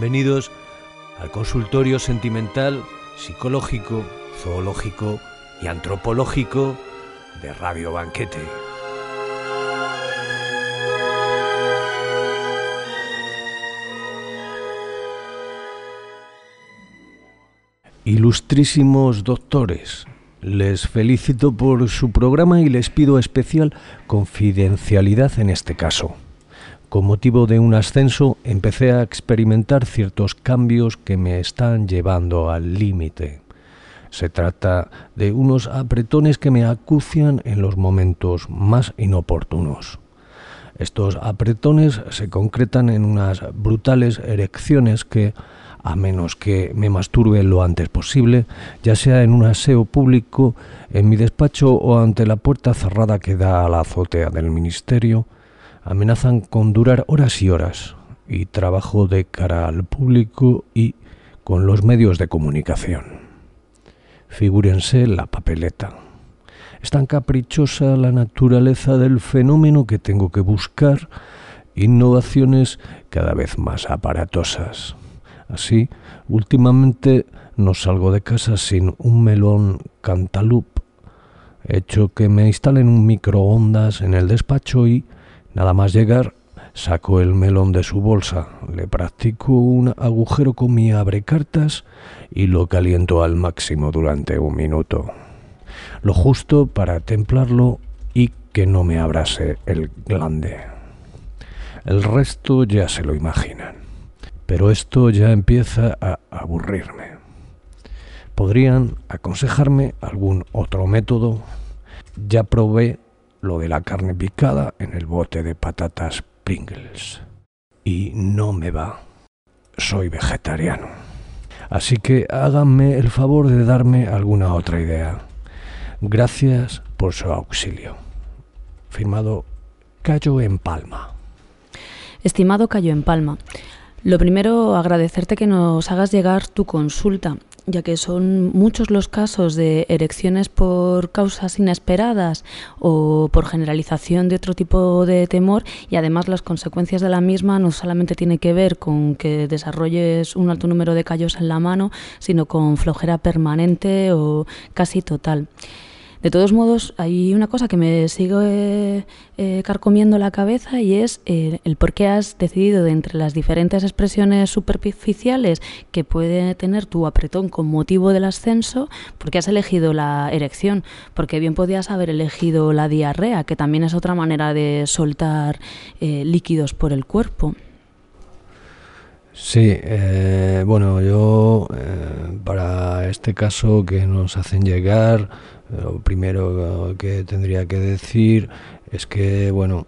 Bienvenidos al consultorio sentimental, psicológico, zoológico y antropológico de Radio Banquete. Ilustrísimos doctores, les felicito por su programa y les pido especial confidencialidad en este caso. Con motivo de un ascenso, empecé a experimentar ciertos cambios que me están llevando al límite. Se trata de unos apretones que me acucian en los momentos más inoportunos. Estos apretones se concretan en unas brutales erecciones que, a menos que me masturbe lo antes posible, ya sea en un aseo público, en mi despacho o ante la puerta cerrada que da a la azotea del ministerio, amenazan con durar horas y horas, y trabajo de cara al público y con los medios de comunicación. Figúrense la papeleta. Es tan caprichosa la naturaleza del fenómeno que tengo que buscar innovaciones cada vez más aparatosas. Así, últimamente no salgo de casa sin un melón Cantaloupe. He hecho que me instalen un microondas en el despacho y, nada más llegar, saco el melón de su bolsa, le practico un agujero con mi abrecartas y lo caliento al máximo durante 1 minuto. Lo justo para templarlo y que no me abrase el glande. El resto ya se lo imaginan. Pero esto ya empieza a aburrirme. ¿Podrían aconsejarme algún otro método? Ya probé lo de la carne picada en el bote de patatas Pringles y no me va. Soy vegetariano. Así que háganme el favor de darme alguna otra idea. Gracias por su auxilio. Firmado Cayo en Palma. Estimado Cayo en Palma, lo primero, agradecerte que nos hagas llegar tu consulta, ya que son muchos los casos de erecciones por causas inesperadas o por generalización de otro tipo de temor, y además las consecuencias de la misma no solamente tiene que ver con que desarrolles un alto número de callos en la mano, sino con flojera permanente o casi total. De todos modos, hay una cosa que me sigue carcomiendo la cabeza, y es el por qué has decidido, de entre las diferentes expresiones superficiales que puede tener tu apretón con motivo del ascenso, por qué has elegido la erección. Porque bien podías haber elegido la diarrea, que también es otra manera de soltar líquidos por el cuerpo. Sí, bueno, yo para este caso que nos hacen llegar, lo primero que tendría que decir es que, bueno,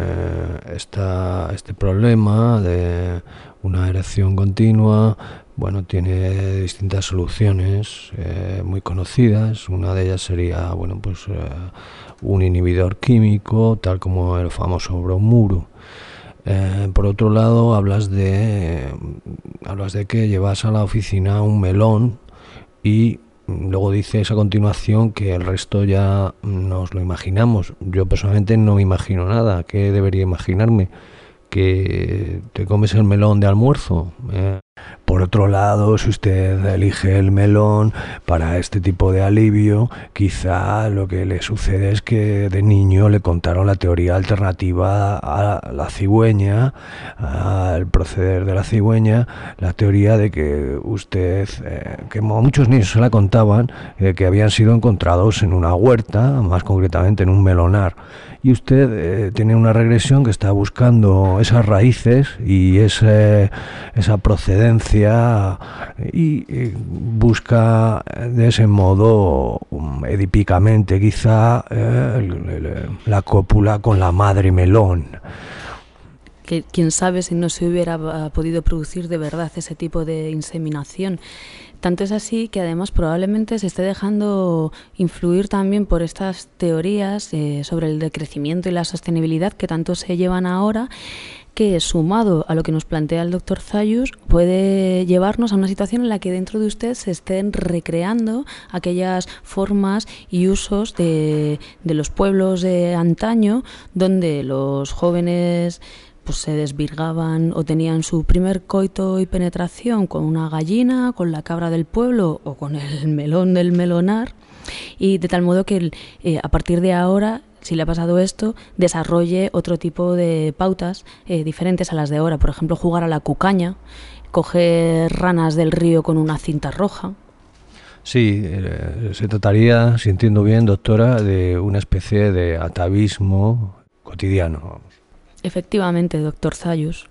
este problema de una erección continua, bueno, tiene distintas soluciones muy conocidas. Una de ellas sería, bueno, pues un inhibidor químico, tal como el famoso bromuro. Por otro lado, hablas de que llevas a la oficina un melón y luego dices a continuación que el resto ya nos lo imaginamos. Yo personalmente no me imagino nada. ¿Qué debería imaginarme? ¿Que te comes el melón de almuerzo? Por otro lado, si usted elige el melón para este tipo de alivio, quizá lo que le sucede es que de niño le contaron la teoría alternativa a la cigüeña, al proceder de la cigüeña, la teoría de que usted, que muchos niños se la contaban, que habían sido encontrados en una huerta, más concretamente en un melonar. Y usted tiene una regresión que está buscando esas raíces y esa procedencia y busca de ese modo, edípicamente quizá, la cópula con la madre melón. Que quién sabe si no se hubiera podido producir de verdad ese tipo de inseminación. Tanto es así que además probablemente se esté dejando influir también por estas teorías sobre el decrecimiento y la sostenibilidad que tanto se llevan ahora, que sumado a lo que nos plantea el doctor Zayus puede llevarnos a una situación en la que dentro de usted se estén recreando aquellas formas y usos de los pueblos de antaño, donde los jóvenes pues se desvirgaban o tenían su primer coito y penetración con una gallina, con la cabra del pueblo o con el melón del melonar, y de tal modo que a partir de ahora, si le ha pasado esto, desarrolle otro tipo de pautas diferentes a las de ahora. Por ejemplo, jugar a la cucaña, coger ranas del río con una cinta roja. Sí, se trataría, si entiendo bien, doctora, de una especie de atavismo cotidiano. Efectivamente, doctor Zayus.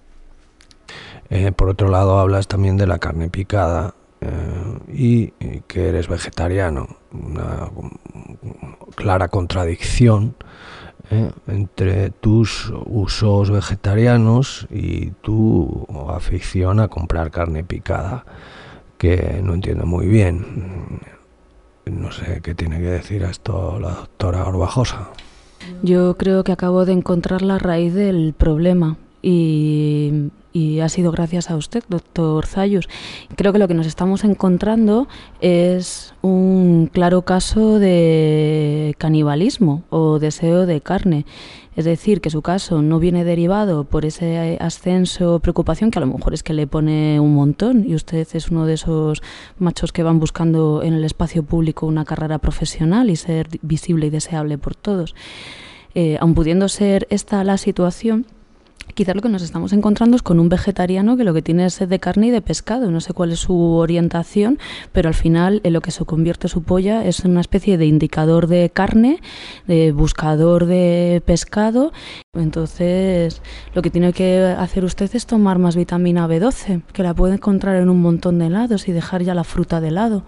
Por otro lado, hablas también de la carne picada y que eres vegetariano. Una clara contradicción entre tus usos vegetarianos y tu afición a comprar carne picada, que no entiendo muy bien. No sé qué tiene que decir a esto la doctora Orbajosa. Yo creo que acabo de encontrar la raíz del problema y ha sido gracias a usted, doctor Zayus. Creo que lo que nos estamos encontrando es un claro caso de canibalismo o deseo de carne. Es decir, que su caso no viene derivado por ese ascenso o preocupación que a lo mejor es que le pone un montón y usted es uno de esos machos que van buscando en el espacio público una carrera profesional y ser visible y deseable por todos. Aun pudiendo ser esta la situación, quizás lo que nos estamos encontrando es con un vegetariano que lo que tiene es sed de carne y de pescado. No sé cuál es su orientación, pero al final en lo que se convierte su polla es una especie de indicador de carne, de buscador de pescado. Entonces, lo que tiene que hacer usted es tomar más vitamina B12, que la puede encontrar en un montón de helados, y dejar ya la fruta de lado.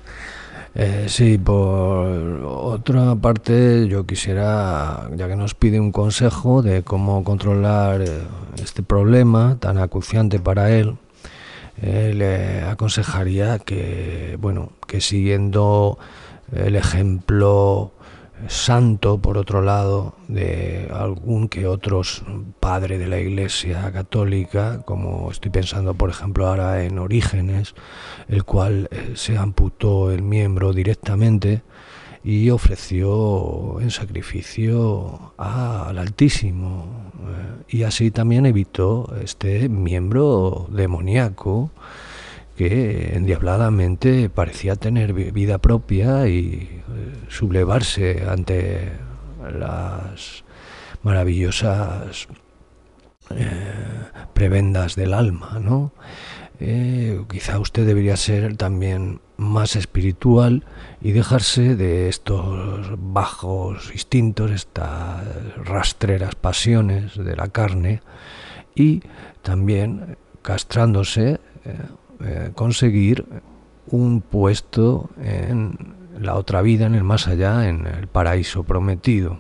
Sí, por otra parte, yo quisiera, ya que nos pide un consejo de cómo controlar este problema tan acuciante para él, le aconsejaría que, bueno, que siguiendo el ejemplo santo, por otro lado, de algún que otros padre de la Iglesia Católica, como estoy pensando, por ejemplo, ahora en Orígenes, el cual se amputó el miembro directamente y ofreció en sacrificio al Altísimo, y así también evitó este miembro demoníaco que endiabladamente parecía tener vida propia y sublevarse ante las maravillosas prebendas del alma, ¿no? Quizá usted debería ser también más espiritual y dejarse de estos bajos instintos, estas rastreras pasiones de la carne, y también, castrándose, conseguir un puesto en la otra vida, en el más allá, en el paraíso prometido.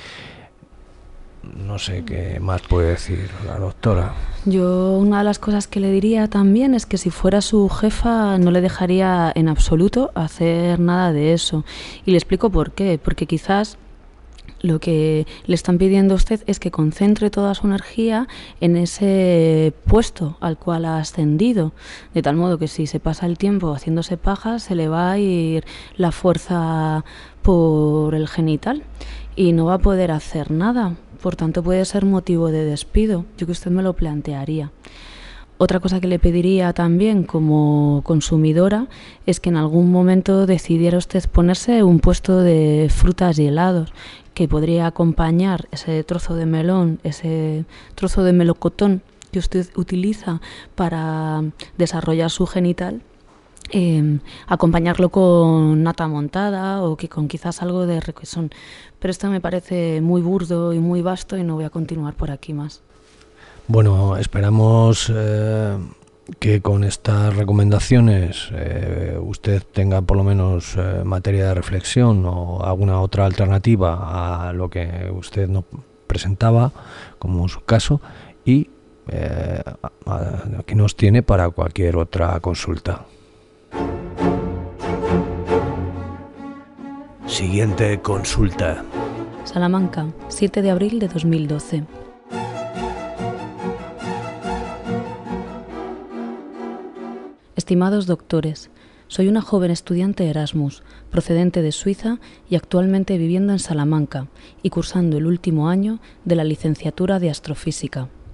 No sé qué más puede decir la doctora. Yo una de las cosas que le diría también es que si fuera su jefa no le dejaría en absoluto hacer nada de eso. Y le explico por qué. Porque quizás lo que le están pidiendo a usted es que concentre toda su energía en ese puesto al cual ha ascendido, de tal modo que si se pasa el tiempo haciéndose pajas, se le va a ir la fuerza por el genital y no va a poder hacer nada. Por tanto, puede ser motivo de despido. Yo que usted me lo plantearía. Otra cosa que le pediría también como consumidora es que en algún momento decidiera usted ponerse un puesto de frutas y helados, que podría acompañar ese trozo de melón, ese trozo de melocotón que usted utiliza para desarrollar su genital, acompañarlo con nata montada o que con quizás algo de requesón. Pero esto me parece muy burdo y muy vasto y no voy a continuar por aquí más. Bueno, esperamos que con estas recomendaciones usted tenga por lo menos materia de reflexión o alguna otra alternativa a lo que usted nos presentaba, como su caso, y aquí nos tiene para cualquier otra consulta. Siguiente consulta. Salamanca, 7 de abril de 2012. Estimados doctores, soy una joven estudiante Erasmus, procedente de Suiza y actualmente viviendo en Salamanca y cursando el último año de la licenciatura de Astrofísica.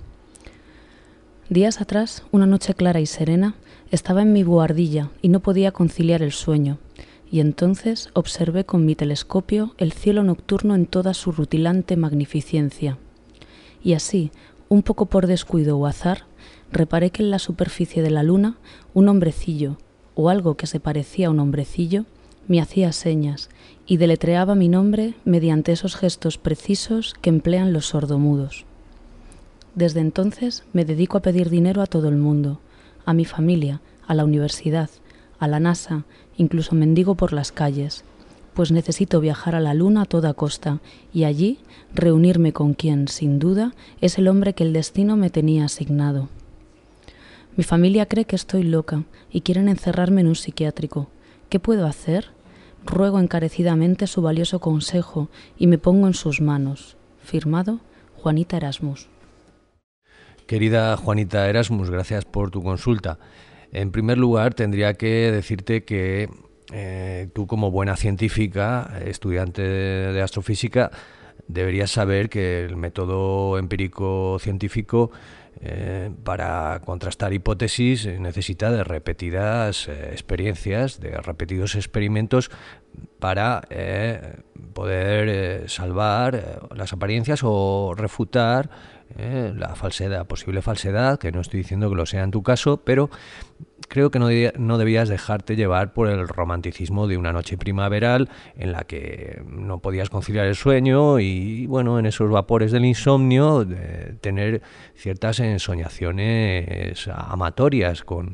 Días atrás, una noche clara y serena, estaba en mi buhardilla y no podía conciliar el sueño. Y entonces observé con mi telescopio el cielo nocturno en toda su rutilante magnificencia. Y así, un poco por descuido o azar, reparé que en la superficie de la luna un hombrecillo, o algo que se parecía a un hombrecillo, me hacía señas y deletreaba mi nombre mediante esos gestos precisos que emplean los sordomudos. Desde entonces me dedico a pedir dinero a todo el mundo, a mi familia, a la universidad, a la NASA, incluso mendigo por las calles, pues necesito viajar a la luna a toda costa y allí reunirme con quien, sin duda, es el hombre que el destino me tenía asignado. Mi familia cree que estoy loca y quieren encerrarme en un psiquiátrico. ¿Qué puedo hacer? Ruego encarecidamente su valioso consejo y me pongo en sus manos. Firmado, Juanita Erasmus. Querida Juanita Erasmus, gracias por tu consulta. En primer lugar, tendría que decirte que tú, como buena científica, estudiante de astrofísica, deberías saber que el método empírico científico para contrastar hipótesis necesita de repetidas experiencias, de repetidos experimentos para poder salvar las apariencias o refutar la falsedad, posible falsedad, que no estoy diciendo que lo sea en tu caso, pero creo que no debías dejarte llevar por el romanticismo de una noche primaveral en la que no podías conciliar el sueño y, bueno, en esos vapores del insomnio, tener ciertas ensoñaciones amatorias con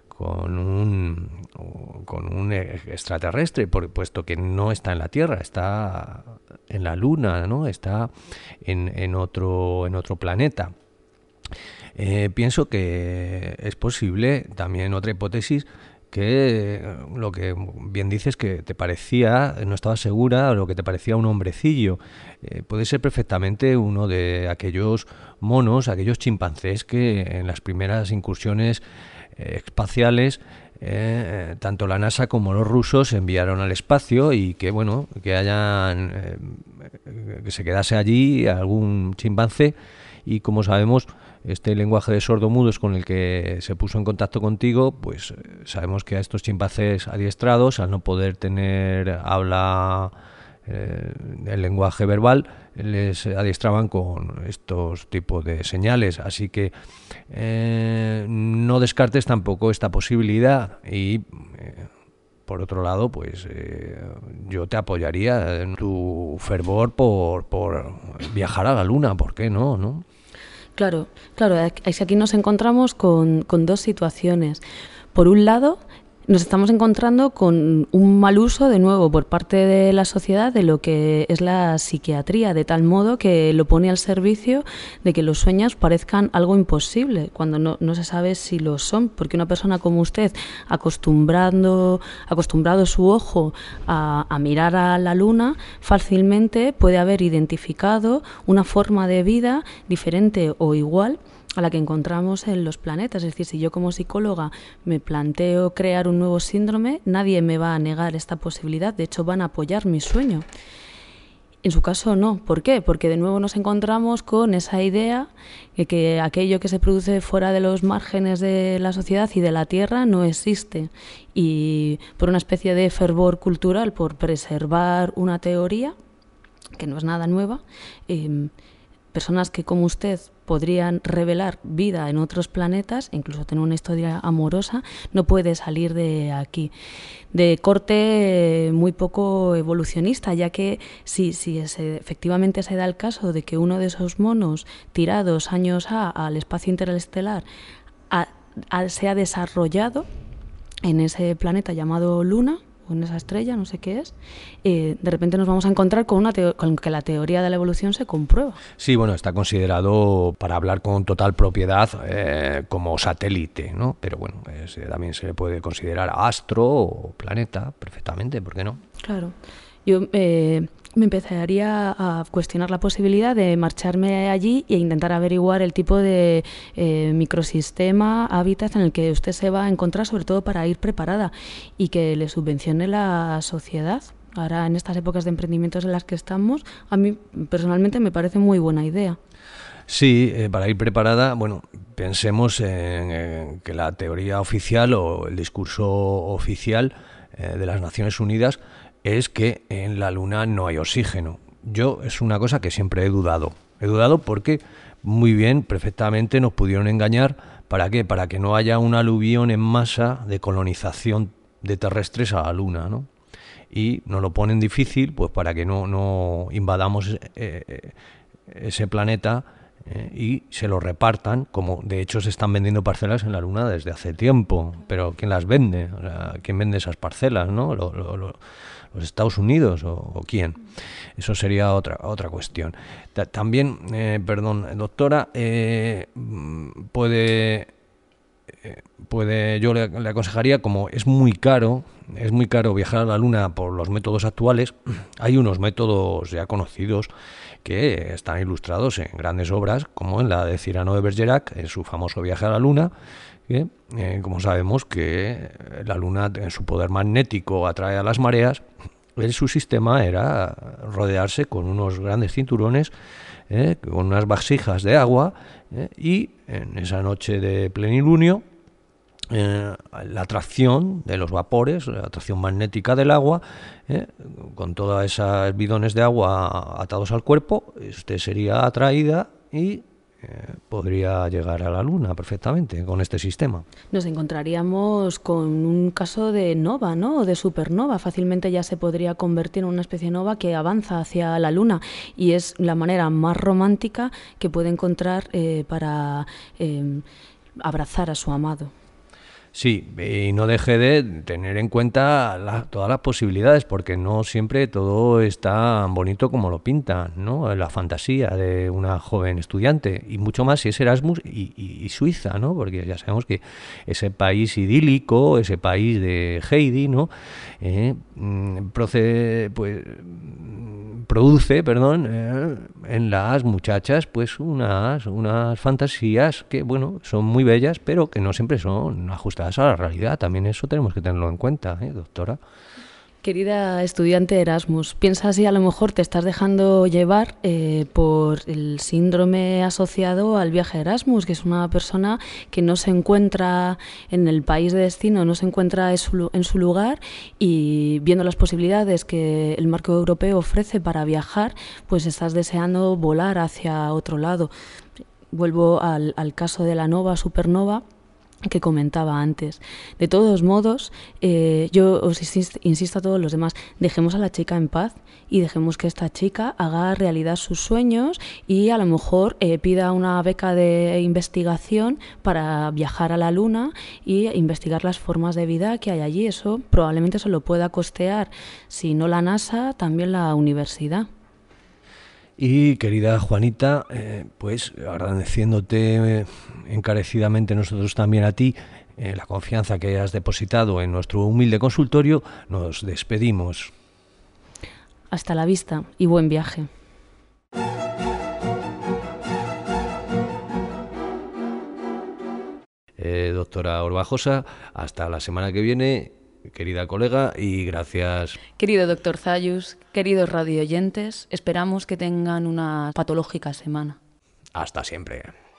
un extraterrestre, puesto que no está en la Tierra, está en la Luna, ¿no? Está en otro planeta. Pienso que es posible también otra hipótesis, que lo que bien dices, que te parecía, no estabas segura, lo que te parecía un hombrecillo, puede ser perfectamente uno de aquellos monos, aquellos chimpancés que en las primeras incursiones espaciales tanto la NASA como los rusos enviaron al espacio, y que, bueno, que se quedase allí algún chimpancé. Y como sabemos, este lenguaje de sordomudos con el que se puso en contacto contigo, pues sabemos que a estos chimpancés adiestrados, al no poder tener habla, el lenguaje verbal, les adiestraban con estos tipos de señales. Así que no descartes tampoco esta posibilidad. Y por otro lado, pues yo te apoyaría en tu fervor por viajar a la Luna. ¿Por qué no? ¿No? Claro, aquí nos encontramos con dos situaciones. Por un lado, nos estamos encontrando con un mal uso, de nuevo, por parte de la sociedad de lo que es la psiquiatría, de tal modo que lo pone al servicio de que los sueños parezcan algo imposible, cuando no se sabe si lo son, porque una persona como usted, acostumbrado su ojo a mirar a la luna, fácilmente puede haber identificado una forma de vida diferente o igual a la que encontramos en los planetas. Es decir, si yo como psicóloga me planteo crear un nuevo síndrome, nadie me va a negar esta posibilidad, de hecho van a apoyar mi sueño. En su caso no. ¿Por qué? Porque de nuevo nos encontramos con esa idea de que aquello que se produce fuera de los márgenes de la sociedad y de la Tierra no existe, y por una especie de fervor cultural, por preservar una teoría que no es nada nueva, personas que como usted podrían revelar vida en otros planetas, incluso tener una historia amorosa, no puede salir de aquí. De corte muy poco evolucionista, ya que si efectivamente se da el caso de que uno de esos monos tirados años al espacio interestelar se ha desarrollado en ese planeta llamado Luna, o en esa estrella, no sé qué es, de repente nos vamos a encontrar con que la teoría de la evolución se comprueba. Sí, bueno, está considerado, para hablar con total propiedad, como satélite, ¿no? Pero bueno, también se le puede considerar astro o planeta perfectamente, ¿por qué no? Claro. Yo me empezaría a cuestionar la posibilidad de marcharme allí e intentar averiguar el tipo de microsistema, hábitat en el que usted se va a encontrar, sobre todo para ir preparada y que le subvencione la sociedad. Ahora, en estas épocas de emprendimientos en las que estamos, a mí personalmente me parece muy buena idea. Sí, para ir preparada, bueno, pensemos en que la teoría oficial o el discurso oficial de las Naciones Unidas es que en la Luna no hay oxígeno. Yo es una cosa que siempre he dudado. He dudado porque muy bien, perfectamente nos pudieron engañar. ¿Para qué? Para que no haya un aluvión en masa de colonización de terrestres a la Luna, ¿no? Y nos lo ponen difícil, pues para que no invadamos ese planeta y se lo repartan, como de hecho se están vendiendo parcelas en la Luna desde hace tiempo, pero ¿quién las vende? O sea, ¿quién vende esas parcelas, no? ¿Los Estados Unidos o quién? Eso sería otra cuestión. También, perdón, doctora, yo le aconsejaría, como es muy caro viajar a la Luna por los métodos actuales. Hay unos métodos ya conocidos que están ilustrados en grandes obras, como en la de Cyrano de Bergerac, en su famoso viaje a la Luna, que, como sabemos que la Luna en su poder magnético atrae a las mareas. Su sistema era rodearse con unos grandes cinturones, con unas vasijas de agua, y en esa noche de plenilunio la atracción de los vapores, la atracción magnética del agua, con todas esas bidones de agua atados al cuerpo, usted sería atraída y podría llegar a la Luna perfectamente con este sistema. Nos encontraríamos con un caso de nova, ¿no? O de supernova. Fácilmente ya se podría convertir en una especie de nova que avanza hacia la Luna, y es la manera más romántica que puede encontrar para abrazar a su amado. Sí, y no deje de tener en cuenta todas las posibilidades, porque no siempre todo es tan bonito como lo pintan, ¿no? La fantasía de una joven estudiante, y mucho más si es Erasmus y Suiza, ¿no? Porque ya sabemos que ese país idílico, ese país de Heidi, ¿no? Produce en las muchachas pues unas fantasías que, bueno, son muy bellas, pero que no siempre son ajustadas a la realidad. También eso tenemos que tenerlo en cuenta, doctora. Querida estudiante Erasmus, piensa si a lo mejor te estás dejando llevar por el síndrome asociado al viaje Erasmus, que es una persona que no se encuentra en el país de destino, no se encuentra en su lugar, y viendo las posibilidades que el marco europeo ofrece para viajar, pues estás deseando volar hacia otro lado. Vuelvo al caso de la nova, supernova, que comentaba antes. De todos modos, yo os insisto a todos los demás, dejemos a la chica en paz y dejemos que esta chica haga realidad sus sueños y a lo mejor pida una beca de investigación para viajar a la Luna y investigar las formas de vida que hay allí. Eso probablemente se lo pueda costear, si no la NASA, también la universidad. Y querida Juanita, pues agradeciéndote encarecidamente nosotros también a ti la confianza que has depositado en nuestro humilde consultorio, nos despedimos. Hasta la vista y buen viaje. Doctora Orbajosa, hasta la semana que viene, querida colega, y gracias. Querido doctor Zayus, queridos radioyentes, esperamos que tengan una patológica semana. Hasta siempre.